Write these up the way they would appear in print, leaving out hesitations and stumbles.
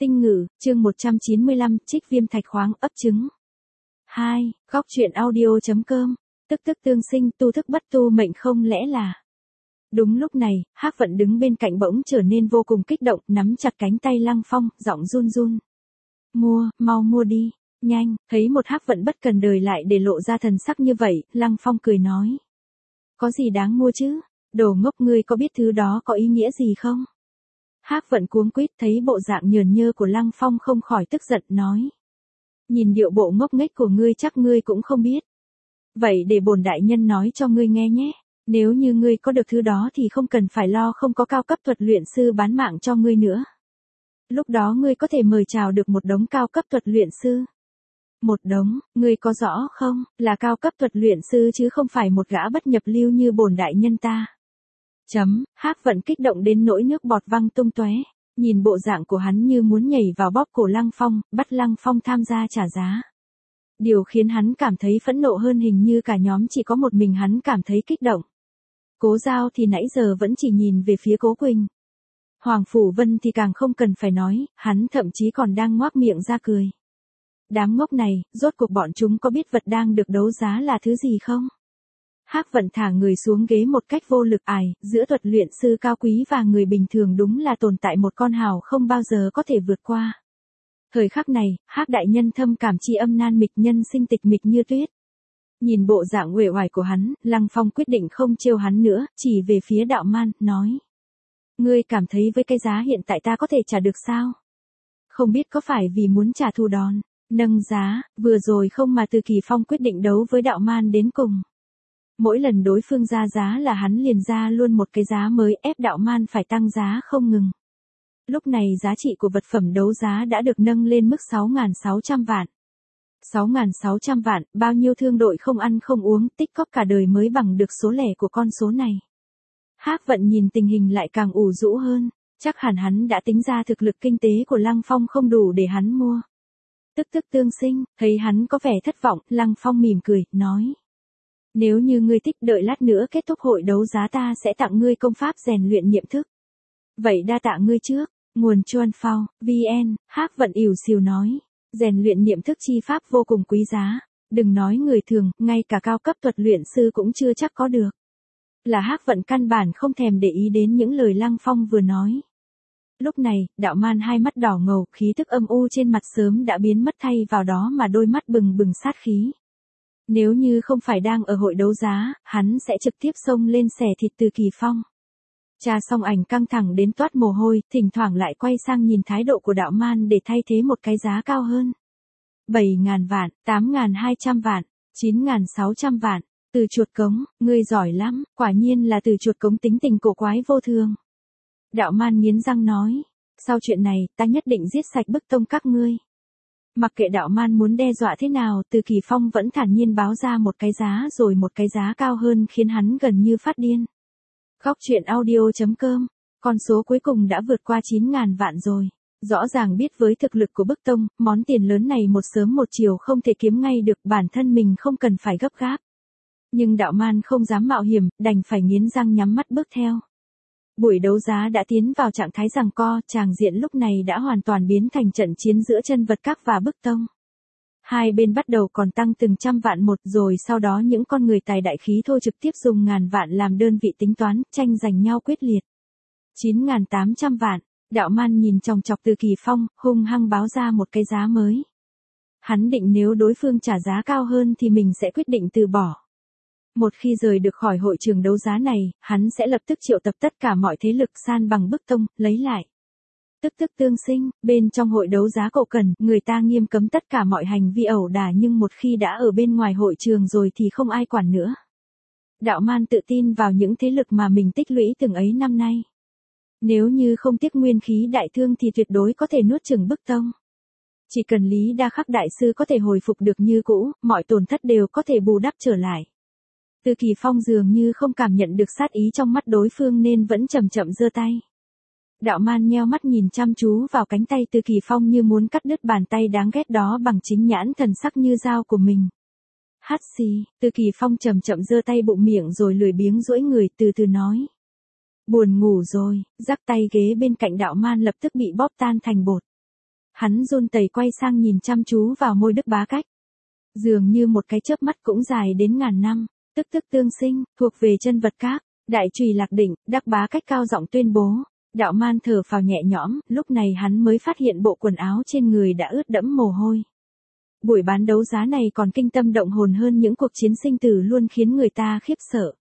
Tinh ngữ, chương 195, trích viêm thạch khoáng ấp trứng. 2. Góc truyện audio.com. Tức tức tương sinh, tu thức bất tu mệnh, không lẽ là. Đúng lúc này, Hắc Vận đứng bên cạnh bỗng trở nên vô cùng kích động, nắm chặt cánh tay Lăng Phong, giọng run run. Mua, mau mua đi, nhanh. Thấy một Hắc Vận bất cần đời lại để lộ ra thần sắc như vậy, Lăng Phong cười nói. Có gì đáng mua chứ, đồ ngốc, ngươi có biết thứ đó có ý nghĩa gì không? Hắc Vận cuống quýt, thấy bộ dạng nhờn nhơ của Lăng Phong không khỏi tức giận nói. Nhìn điệu bộ ngốc nghếch của ngươi chắc ngươi cũng không biết. Vậy để bổn đại nhân nói cho ngươi nghe nhé. Nếu như ngươi có được thứ đó thì không cần phải lo không có cao cấp thuật luyện sư bán mạng cho ngươi nữa. Lúc đó ngươi có thể mời chào được một đống cao cấp thuật luyện sư. Một đống, ngươi có rõ không, là cao cấp thuật luyện sư chứ không phải một gã bất nhập lưu như bổn đại nhân ta. Hắc Vận kích động đến nỗi nước bọt văng tung tóe. Nhìn bộ dạng của hắn như muốn nhảy vào bóp cổ Lăng Phong, bắt Lăng Phong tham gia trả giá. Điều khiến hắn cảm thấy phẫn nộ hơn hình như cả nhóm chỉ có một mình hắn cảm thấy kích động. Cố Giao thì nãy giờ vẫn chỉ nhìn về phía Cố Quỳnh. Hoàng Phủ Vân thì càng không cần phải nói, hắn thậm chí còn đang ngoác miệng ra cười. Đám ngốc này, rốt cuộc bọn chúng có biết vật đang được đấu giá là thứ gì không? Hắc Vận thả người xuống ghế một cách vô lực ải, giữa thuật luyện sư cao quý và người bình thường đúng là tồn tại một con hào không bao giờ có thể vượt qua. Thời khắc này, Hắc đại nhân thâm cảm tri âm nan mịch, nhân sinh tịch mịch như tuyết. Nhìn bộ dạng uể oải của hắn, Lăng Phong quyết định không trêu hắn nữa, chỉ về phía Đạo Man, nói. Ngươi cảm thấy với cái giá hiện tại ta có thể trả được sao? Không biết có phải vì muốn trả thù đòn, nâng giá, vừa rồi không mà Từ Kỳ Phong quyết định đấu với Đạo Man đến cùng. Mỗi lần đối phương ra giá là hắn liền ra luôn một cái giá mới, ép Đạo Man phải tăng giá không ngừng. Lúc này giá trị của vật phẩm đấu giá đã được nâng lên mức 6.600 vạn. 6.600 vạn, bao nhiêu thương đội không ăn không uống, tích cóp cả đời mới bằng được số lẻ của con số này. Hắc Vận nhìn tình hình lại càng ủ rũ hơn, chắc hẳn hắn đã tính ra thực lực kinh tế của Lăng Phong không đủ để hắn mua. Tức tức tương sinh, thấy hắn có vẻ thất vọng, Lăng Phong mỉm cười, nói. Nếu như ngươi thích, đợi lát nữa kết thúc hội đấu giá ta sẽ tặng ngươi công pháp rèn luyện niệm thức. Vậy đa tạ ngươi trước. Nguồn Chuan Phao, VN, Hắc Vận ỉu xìu nói. Rèn luyện niệm thức chi pháp vô cùng quý giá. Đừng nói người thường, ngay cả cao cấp thuật luyện sư cũng chưa chắc có được. Là Hắc Vận căn bản không thèm để ý đến những lời Lăng Phong vừa nói. Lúc này, Đạo Man hai mắt đỏ ngầu, khí tức âm u trên mặt sớm đã biến mất, thay vào đó mà đôi mắt bừng bừng sát khí. Nếu như không phải đang ở hội đấu giá, hắn sẽ trực tiếp xông lên xẻ thịt Từ Kỳ Phong. Cha Song Ảnh căng thẳng đến toát mồ hôi, thỉnh thoảng lại quay sang nhìn thái độ của Đạo Man để thay thế một cái giá cao hơn. 7.000 vạn, 8.200 vạn, 9.600 vạn, Từ Chuột Cống, ngươi giỏi lắm, quả nhiên là Từ Chuột Cống tính tình cổ quái vô thường. Đạo Man nghiến răng nói, sau chuyện này, ta nhất định giết sạch Bức Tông các ngươi. Mặc kệ Đạo Man muốn đe dọa thế nào, Từ Kỳ Phong vẫn thản nhiên báo ra một cái giá rồi một cái giá cao hơn khiến hắn gần như phát điên. Góc truyện audio.com, con số cuối cùng đã vượt qua 9.000 vạn rồi. Rõ ràng biết với thực lực của Bức Tông, món tiền lớn này một sớm một chiều không thể kiếm ngay được, bản thân mình không cần phải gấp gáp. Nhưng Đạo Man không dám mạo hiểm, đành phải nghiến răng nhắm mắt bước theo. Buổi đấu giá đã tiến vào trạng thái giằng co, tràng diện lúc này đã hoàn toàn biến thành trận chiến giữa Chân Vật Các và Bức Tông. Hai bên bắt đầu còn tăng từng trăm vạn một, rồi sau đó những con người tài đại khí thô trực tiếp dùng ngàn vạn làm đơn vị tính toán, tranh giành nhau quyết liệt. 9.800 vạn, Đạo Man nhìn chòng chọc Từ Kỳ Phong, hung hăng báo ra một cái giá mới. Hắn định nếu đối phương trả giá cao hơn thì mình sẽ quyết định từ bỏ. Một khi rời được khỏi hội trường đấu giá này, hắn sẽ lập tức triệu tập tất cả mọi thế lực san bằng Bức Tông, lấy lại. Tức tức tương sinh, bên trong hội đấu giá Cổ Cần, người ta nghiêm cấm tất cả mọi hành vi ẩu đả, nhưng một khi đã ở bên ngoài hội trường rồi thì không ai quản nữa. Đạo Man tự tin vào những thế lực mà mình tích lũy từng ấy năm nay. Nếu như không tiếc nguyên khí đại thương thì tuyệt đối có thể nuốt chửng Bức Tông. Chỉ cần Lý Đa Khắc đại sư có thể hồi phục được như cũ, mọi tổn thất đều có thể bù đắp trở lại. Từ Kỳ Phong dường như không cảm nhận được sát ý trong mắt đối phương nên vẫn chậm chậm giơ tay. Đạo Man nheo mắt nhìn chăm chú vào cánh tay Từ Kỳ Phong như muốn cắt đứt bàn tay đáng ghét đó bằng chính nhãn thần sắc như dao của mình. Hắt xì, Từ Kỳ Phong chậm chậm giơ tay bụng miệng rồi lười biếng duỗi người từ từ nói. Buồn ngủ rồi, rắc tay ghế bên cạnh Đạo Man lập tức bị bóp tan thành bột. hắn run rẩy quay sang nhìn chăm chú vào môi Đức Bá Cách. Dường như một cái chớp mắt cũng dài đến ngàn năm, tức tương sinh, thuộc về chân vật các, đại trùy lạc định, Đắc Bá Cách cao giọng tuyên bố. Đạo Man thở phào nhẹ nhõm, lúc này hắn mới phát hiện bộ quần áo trên người đã ướt đẫm mồ hôi. Buổi bán đấu giá này còn kinh tâm động hồn hơn những cuộc chiến sinh tử luôn khiến người ta khiếp sợ.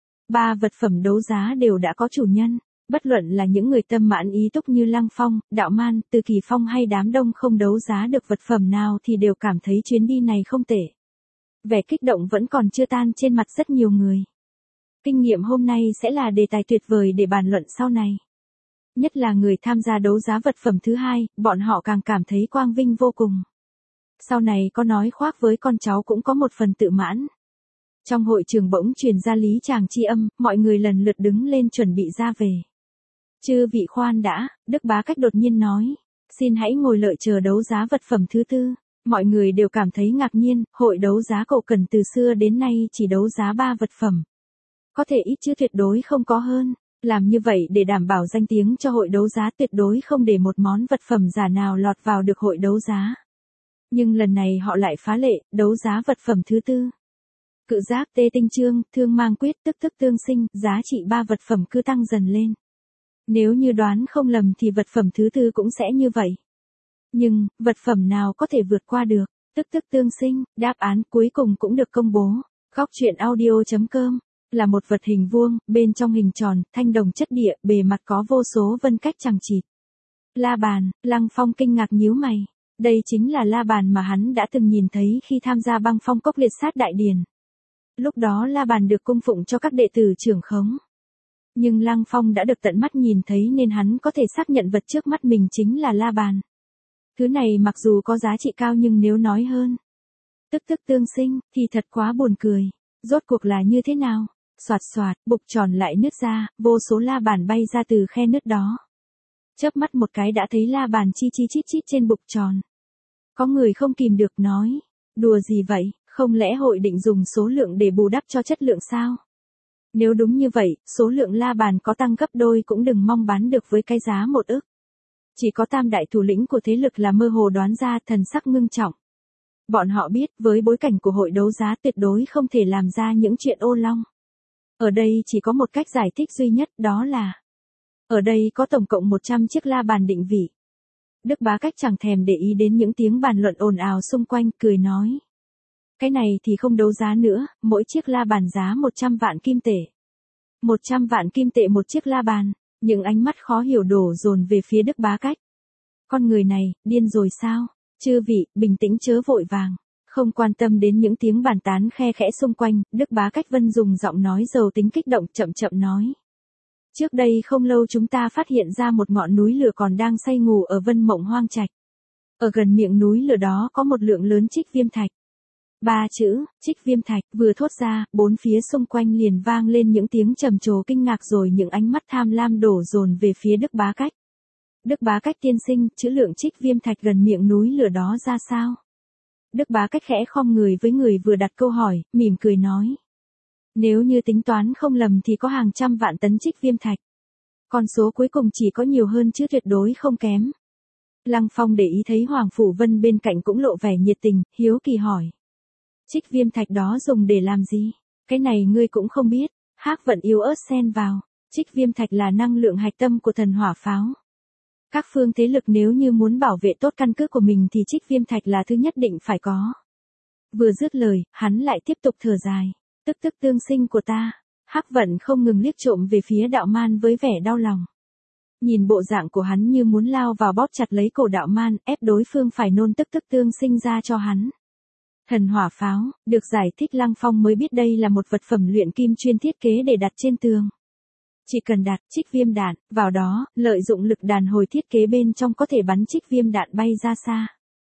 3 vật phẩm đấu giá đều đã có chủ nhân, bất luận là những người tâm mãn ý túc như Lăng Phong, Đạo Man, Từ Kỳ Phong hay đám đông không đấu giá được vật phẩm nào thì đều cảm thấy chuyến đi này không tệ. Vẻ kích động vẫn còn chưa tan trên mặt rất nhiều người. Kinh nghiệm hôm nay sẽ là đề tài tuyệt vời để bàn luận sau này. Nhất là người tham gia đấu giá vật phẩm thứ 2, bọn họ càng cảm thấy quang vinh vô cùng. Sau này có nói khoác với con cháu cũng có một phần tự mãn. Trong hội trường bỗng truyền ra lý chàng chi âm, mọi người lần lượt đứng lên chuẩn bị ra về. Chư vị khoan đã, Đức Bá Cách đột nhiên nói, xin hãy ngồi lợi chờ đấu giá vật phẩm thứ 4. Mọi người đều cảm thấy ngạc nhiên, hội đấu giá Cậu Cần từ xưa đến nay chỉ đấu giá 3 vật phẩm. Có thể ít chứ tuyệt đối không có hơn. Làm như vậy để đảm bảo danh tiếng cho hội đấu giá, tuyệt đối không để một món vật phẩm giả nào lọt vào được hội đấu giá. Nhưng lần này họ lại phá lệ, đấu giá vật phẩm thứ 4. Cự giáp tê tinh chương, thương mang quyết, tức tương sinh, giá trị 3 vật phẩm cứ tăng dần lên. Nếu như đoán không lầm thì vật phẩm thứ 4 cũng sẽ như vậy. Nhưng, vật phẩm nào có thể vượt qua được, tức tương sinh, đáp án cuối cùng cũng được công bố. Góc truyện audio.com là một vật hình vuông, bên trong hình tròn, thanh đồng chất địa, bề mặt có vô số vân cách chằng chịt. La bàn, Lăng Phong kinh ngạc nhíu mày. Đây chính là la bàn mà hắn đã từng nhìn thấy khi tham gia Băng Phong Cốc liệt sát đại điển. Lúc đó la bàn được cung phụng cho các đệ tử trưởng khống. Nhưng Lăng Phong đã được tận mắt nhìn thấy nên hắn có thể xác nhận vật trước mắt mình chính là la bàn. Thứ này mặc dù có giá trị cao nhưng nếu nói hơn, tức tương sinh, thì thật quá buồn cười. Rốt cuộc là như thế nào? Soạt soạt, bục tròn lại nứt ra, vô số la bàn bay ra từ khe nứt đó. Chớp mắt một cái đã thấy la bàn chi chít chít trên bục tròn. Có người không kìm được nói, đùa gì vậy, không lẽ hội định dùng số lượng để bù đắp cho chất lượng sao? Nếu đúng như vậy, số lượng la bàn có tăng gấp đôi cũng đừng mong bán được với cái giá 1 ức. Chỉ có tam đại thủ lĩnh của thế lực là mơ hồ đoán ra, thần sắc ngưng trọng. Bọn họ biết với bối cảnh của hội đấu giá tuyệt đối không thể làm ra những chuyện ô long. Ở đây chỉ có một cách giải thích duy nhất, đó là ở đây có tổng cộng 100 chiếc la bàn định vị. Đức Bá Cách chẳng thèm để ý đến những tiếng bàn luận ồn ào xung quanh, cười nói. Cái này thì không đấu giá nữa, mỗi chiếc la bàn giá 100 vạn kim tệ. 100 vạn kim tệ một chiếc la bàn, những ánh mắt khó hiểu đổ dồn về phía Đức Bá Cách. Con người này, điên rồi sao? Chư vị, bình tĩnh chớ vội vàng. Không quan tâm đến những tiếng bàn tán khe khẽ xung quanh, Đức Bá Cách Vân dùng giọng nói giàu tính kích động chậm nói. Trước đây không lâu chúng ta phát hiện ra một ngọn núi lửa còn đang say ngủ ở Vân Mộng Hoang Trạch. Ở gần miệng núi lửa đó có một lượng lớn trích viêm thạch. 3 chữ, trích viêm thạch, vừa thốt ra, bốn phía xung quanh liền vang lên những tiếng trầm trồ kinh ngạc rồi những ánh mắt tham lam đổ dồn về phía Đức Bá Cách. Đức Bá Cách tiên sinh, chữ lượng trích viêm thạch gần miệng núi lửa đó ra sao? Đức Bá Cách khẽ khom người với người vừa đặt câu hỏi, mỉm cười nói. Nếu như tính toán không lầm thì có hàng trăm vạn tấn trích viêm thạch. Con số cuối cùng chỉ có nhiều hơn chứ tuyệt đối không kém. Lăng Phong để ý thấy Hoàng Phủ Vân bên cạnh cũng lộ vẻ nhiệt tình, hiếu kỳ hỏi. Trích viêm thạch đó dùng để làm gì? Cái này ngươi cũng không biết. Hắc Vận yếu ớt xen vào. Trích viêm thạch là năng lượng hạch tâm của thần hỏa pháo. Các phương thế lực nếu như muốn bảo vệ tốt căn cứ của mình thì trích viêm thạch là thứ nhất định phải có. Vừa dứt lời, hắn lại tiếp tục thở dài. Tức tương sinh của ta. Hắc Vận không ngừng liếc trộm về phía Đạo Man với vẻ đau lòng. Nhìn bộ dạng của hắn như muốn lao vào bóp chặt lấy cổ Đạo Man, ép đối phương phải nôn tức tương sinh ra cho hắn. Thần hỏa pháo, được giải thích Lăng Phong mới biết đây là một vật phẩm luyện kim chuyên thiết kế để đặt trên tường. Chỉ cần đặt trích viêm đạn vào đó, lợi dụng lực đàn hồi thiết kế bên trong có thể bắn trích viêm đạn bay ra xa.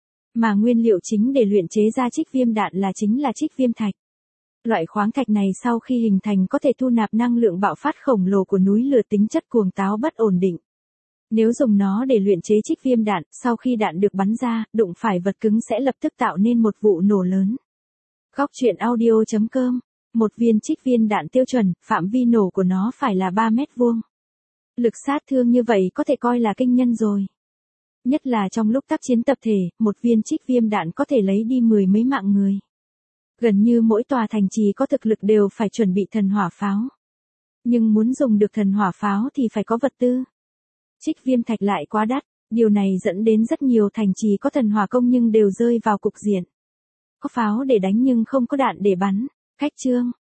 Mà nguyên liệu chính để luyện chế ra trích viêm đạn chính là trích viêm thạch. Loại khoáng thạch này sau khi hình thành có thể thu nạp năng lượng bạo phát khổng lồ của núi lửa, tính chất cuồng táo bất ổn định. Nếu dùng nó để luyện chế trích viêm đạn, sau khi đạn được bắn ra, đụng phải vật cứng sẽ lập tức tạo nên một vụ nổ lớn. Góc truyện audio.com. Một viên trích viên đạn tiêu chuẩn, phạm vi nổ của nó phải là 3 mét vuông. Lực sát thương như vậy có thể coi là kinh nhân rồi. Nhất là trong lúc tác chiến tập thể, một viên trích viêm đạn có thể lấy đi 10 mấy mạng người. Gần như mỗi tòa thành trì có thực lực đều phải chuẩn bị thần hỏa pháo. Nhưng muốn dùng được thần hỏa pháo thì phải có vật tư. Trích viêm thạch lại quá đắt, điều này dẫn đến rất nhiều thành trì có thần hỏa công nhưng đều rơi vào cục diện. Có pháo để đánh nhưng không có đạn để bắn. Cách chương